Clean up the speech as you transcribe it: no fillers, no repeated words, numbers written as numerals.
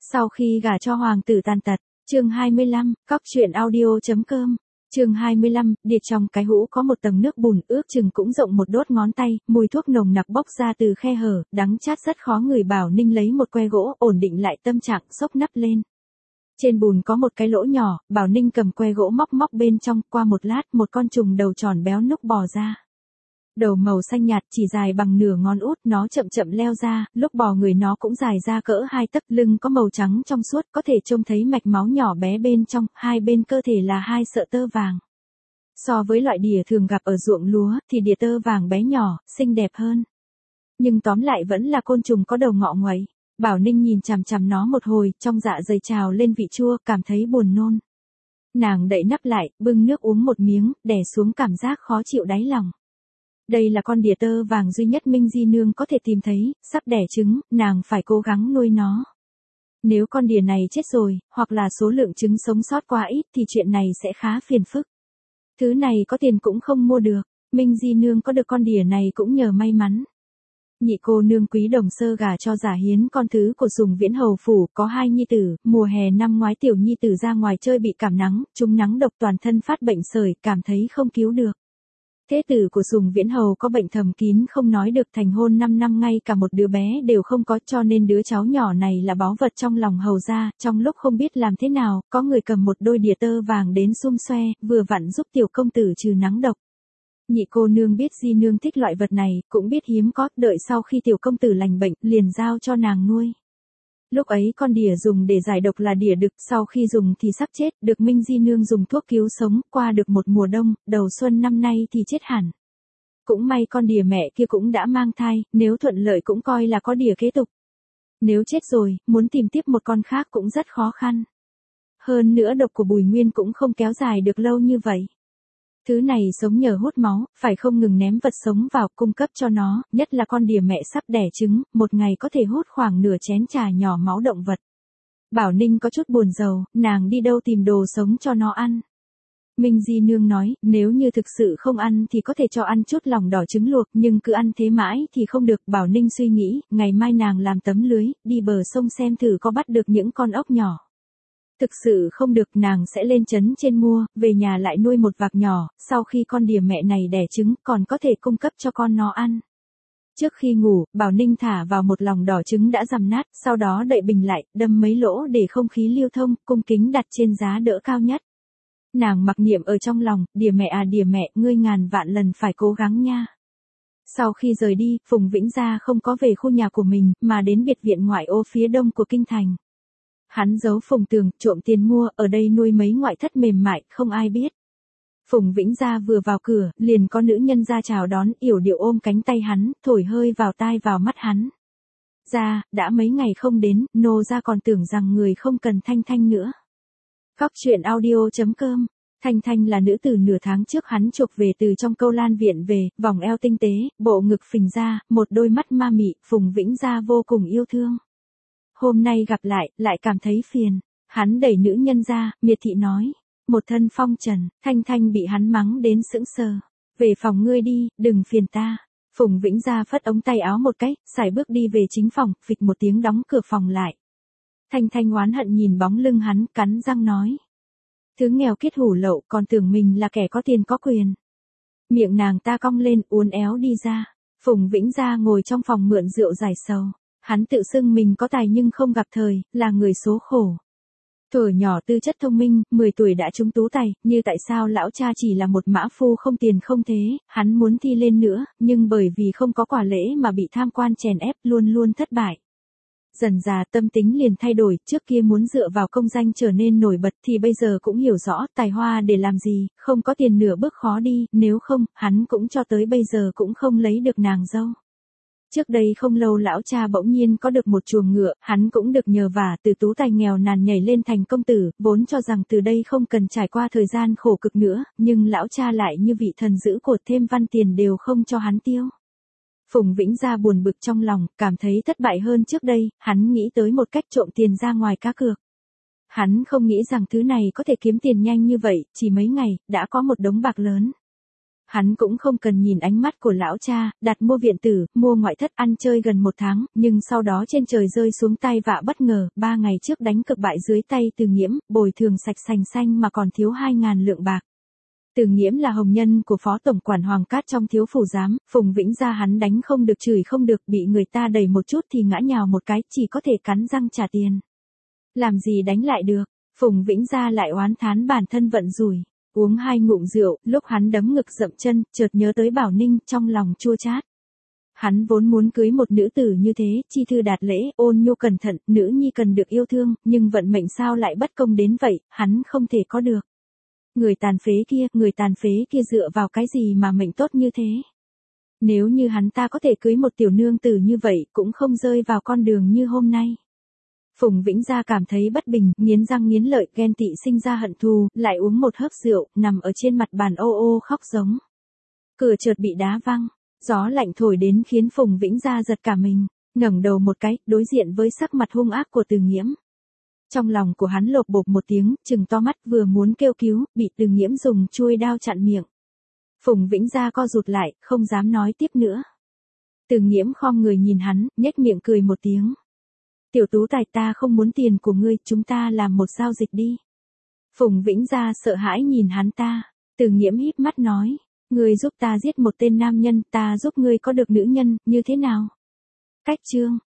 Sau khi gả cho hoàng tử tàn tật, chương 25, cóc truyện audio.com. Chương 25, địa trong cái hũ có một tầng nước bùn ước chừng cũng rộng một đốt ngón tay, mùi thuốc nồng nặc bốc ra từ khe hở, đắng chát rất khó người. Bảo Ninh lấy một que gỗ ổn định lại tâm trạng, xốc nắp lên. Trên bùn có một cái lỗ nhỏ, Bảo Ninh cầm que gỗ móc bên trong, qua một lát một con trùng đầu tròn béo núc bò ra. Đầu màu xanh nhạt chỉ dài bằng nửa ngón út, nó chậm chậm leo ra, lúc bò người nó cũng dài ra cỡ 2 tấc, lưng có màu trắng trong suốt, có thể trông thấy mạch máu nhỏ bé bên trong, hai bên cơ thể là 2 sợi tơ vàng. So với loại đỉa thường gặp ở ruộng lúa, thì đỉa tơ vàng bé nhỏ, xinh đẹp hơn. Nhưng tóm lại vẫn là côn trùng có đầu ngọ nguậy. Bảo Ninh nhìn chằm chằm nó một hồi, trong dạ dày trào lên vị chua, cảm thấy buồn nôn. Nàng đậy nắp lại, bưng nước uống một miếng, đè xuống cảm giác khó chịu đáy lòng. Đây là con đỉa tơ vàng duy nhất Minh Di Nương có thể tìm thấy, sắp đẻ trứng, nàng phải cố gắng nuôi nó. Nếu con đỉa này chết rồi, hoặc là số lượng trứng sống sót quá ít thì chuyện này sẽ khá phiền phức. Thứ này có tiền cũng không mua được, Minh Di Nương có được con đỉa này cũng nhờ may mắn. Nhị cô nương Quý Đồng Sơ gả cho Giả Hiến con thứ của Sùng Viễn Hầu phủ, có 2 nhi tử, mùa hè năm ngoái tiểu nhi tử ra ngoài chơi bị cảm nắng, trúng nắng độc toàn thân phát bệnh sởi, cảm thấy không cứu được. Thế tử của Sùng Viễn Hầu có bệnh thầm kín không nói được, thành hôn 5 năm ngay cả một đứa bé đều không có, cho nên đứa cháu nhỏ này là báu vật trong lòng hầu gia. Trong lúc không biết làm thế nào, có người cầm một đôi đỉa tơ vàng đến xum xoe, vừa vặn giúp tiểu công tử trừ nắng độc. Nhị cô nương biết Di Nương thích loại vật này, cũng biết hiếm có, đợi sau khi tiểu công tử lành bệnh, liền giao cho nàng nuôi. Lúc ấy con đỉa dùng để giải độc là đỉa đực, sau khi dùng thì sắp chết, được Minh Di Nương dùng thuốc cứu sống, qua được một mùa đông, đầu xuân năm nay thì chết hẳn. Cũng may con đỉa mẹ kia cũng đã mang thai, nếu thuận lợi cũng coi là có đỉa kế tục. Nếu chết rồi, muốn tìm tiếp một con khác cũng rất khó khăn. Hơn nữa độc của Bùi Nguyên cũng không kéo dài được lâu như vậy. Thứ này sống nhờ hút máu, phải không ngừng ném vật sống vào, cung cấp cho nó, nhất là con đỉa mẹ sắp đẻ trứng, một ngày có thể hút khoảng nửa chén trà nhỏ máu động vật. Bảo Ninh có chút buồn rầu, nàng đi đâu tìm đồ sống cho nó ăn. Minh Di Nương nói, nếu như thực sự không ăn thì có thể cho ăn chút lòng đỏ trứng luộc, nhưng cứ ăn thế mãi thì không được. Bảo Ninh suy nghĩ, ngày mai nàng làm tấm lưới, đi bờ sông xem thử có bắt được những con ốc nhỏ. Thực sự không được, nàng sẽ lên trấn trên mua, về nhà lại nuôi một vạc nhỏ, sau khi con đỉa mẹ này đẻ trứng còn có thể cung cấp cho con nó ăn. Trước khi ngủ, Bảo Ninh thả vào một lòng đỏ trứng đã dằm nát, sau đó đậy bình lại, đâm mấy lỗ để không khí lưu thông, cung kính đặt trên giá đỡ cao nhất. Nàng mặc niệm ở trong lòng, đỉa mẹ à đỉa mẹ, ngươi ngàn vạn lần phải cố gắng nha. Sau khi rời đi, Phùng Vĩnh Gia không có về khu nhà của mình, mà đến biệt viện ngoại ô phía đông của kinh thành. Hắn giấu Phùng Tường, trộm tiền mua, ở đây nuôi mấy ngoại thất mềm mại, không ai biết. Phùng Vĩnh Gia vừa vào cửa, liền có nữ nhân ra chào đón, yểu điệu ôm cánh tay hắn, thổi hơi vào tai vào mắt hắn. Gia, đã mấy ngày không đến, nô gia còn tưởng rằng người không cần Thanh Thanh nữa. Cóc truyện audio.com. Thanh Thanh là nữ tử nửa tháng trước hắn chuộc về từ trong Câu Lan viện về, vòng eo tinh tế, bộ ngực phình ra, một đôi mắt ma mị, Phùng Vĩnh Gia vô cùng yêu thương. Hôm nay gặp lại cảm thấy phiền. Hắn đẩy nữ nhân ra, miệt thị nói. Một thân phong trần, Thanh Thanh bị hắn mắng đến sững sờ. Về phòng ngươi đi, đừng phiền ta. Phùng Vĩnh Gia phất ống tay áo một cái, sải bước đi về chính phòng, phịch một tiếng đóng cửa phòng lại. Thanh Thanh oán hận nhìn bóng lưng hắn, cắn răng nói. Thứ nghèo kiết hủ lậu, còn tưởng mình là kẻ có tiền có quyền. Miệng nàng ta cong lên, uốn éo đi ra. Phùng Vĩnh Gia ngồi trong phòng mượn rượu giải sầu. Hắn tự xưng mình có tài nhưng không gặp thời, là người số khổ. Thuở nhỏ tư chất thông minh, 10 tuổi đã trúng tú tài, như tại sao lão cha chỉ là một mã phu không tiền không thế, hắn muốn thi lên nữa, nhưng bởi vì không có quả lễ mà bị tham quan chèn ép, luôn luôn thất bại. Dần dà tâm tính liền thay đổi, trước kia muốn dựa vào công danh trở nên nổi bật thì bây giờ cũng hiểu rõ tài hoa để làm gì, không có tiền nửa bước khó đi, nếu không, hắn cũng cho tới bây giờ cũng không lấy được nàng dâu. Trước đây không lâu lão cha bỗng nhiên có được một chuồng ngựa, hắn cũng được nhờ vả từ tú tài nghèo nàn nhảy lên thành công tử, vốn cho rằng từ đây không cần trải qua thời gian khổ cực nữa, nhưng lão cha lại như vị thần giữ cột thêm văn tiền đều không cho hắn tiêu. Phùng Vĩnh Gia buồn bực trong lòng, cảm thấy thất bại hơn trước đây, hắn nghĩ tới một cách trộm tiền ra ngoài cá cược. Hắn không nghĩ rằng thứ này có thể kiếm tiền nhanh như vậy, chỉ mấy ngày, đã có một đống bạc lớn. Hắn cũng không cần nhìn ánh mắt của lão cha, đặt mua viện tử, mua ngoại thất ăn chơi gần 1 tháng, nhưng sau đó trên trời rơi xuống tai vạ bất ngờ, 3 ngày trước đánh cực bại dưới tay Từ Nghiễm, bồi thường sạch sành xanh mà còn thiếu 2.000 lượng bạc. Từ Nghiễm là hồng nhân của phó tổng quản Hoàng Cát trong thiếu phủ giám, Phùng Vĩnh Gia hắn đánh không được chửi không được, bị người ta đẩy một chút thì ngã nhào một cái, chỉ có thể cắn răng trả tiền. Làm gì đánh lại được, Phùng Vĩnh Gia lại oán thán bản thân vận rủi. Uống 2 ngụm rượu, lúc hắn đấm ngực dậm chân, chợt nhớ tới Bảo Ninh, trong lòng chua chát. Hắn vốn muốn cưới một nữ tử như thế, chi thư đạt lễ, ôn nhu cẩn thận, nữ nhi cần được yêu thương, nhưng vận mệnh sao lại bất công đến vậy, hắn không thể có được. Người tàn phế kia dựa vào cái gì mà mệnh tốt như thế? Nếu như hắn ta có thể cưới một tiểu nương tử như vậy, cũng không rơi vào con đường như hôm nay. Phùng Vĩnh Gia cảm thấy bất bình, nghiến răng nghiến lợi, ghen tị sinh ra hận thù, lại uống một hớp rượu, nằm ở trên mặt bàn ô ô khóc giống. Cửa chợt bị đá văng, gió lạnh thổi đến khiến Phùng Vĩnh Gia giật cả mình, ngẩng đầu một cái, đối diện với sắc mặt hung ác của Từ Nghiễm. Trong lòng của hắn lộp bộp một tiếng, trừng to mắt vừa muốn kêu cứu, bị Từ Nghiễm dùng chuôi đao chặn miệng. Phùng Vĩnh Gia co rụt lại, không dám nói tiếp nữa. Từ Nghiễm khom người nhìn hắn, nhếch miệng cười một tiếng. Tiểu Tú Tài, ta không muốn tiền của ngươi, chúng ta làm một giao dịch đi. Phùng Vĩnh Gia sợ hãi nhìn hắn ta. Từ Nghiễm híp mắt nói, ngươi giúp ta giết một tên nam nhân, ta giúp ngươi có được nữ nhân, như thế nào? Cách chương.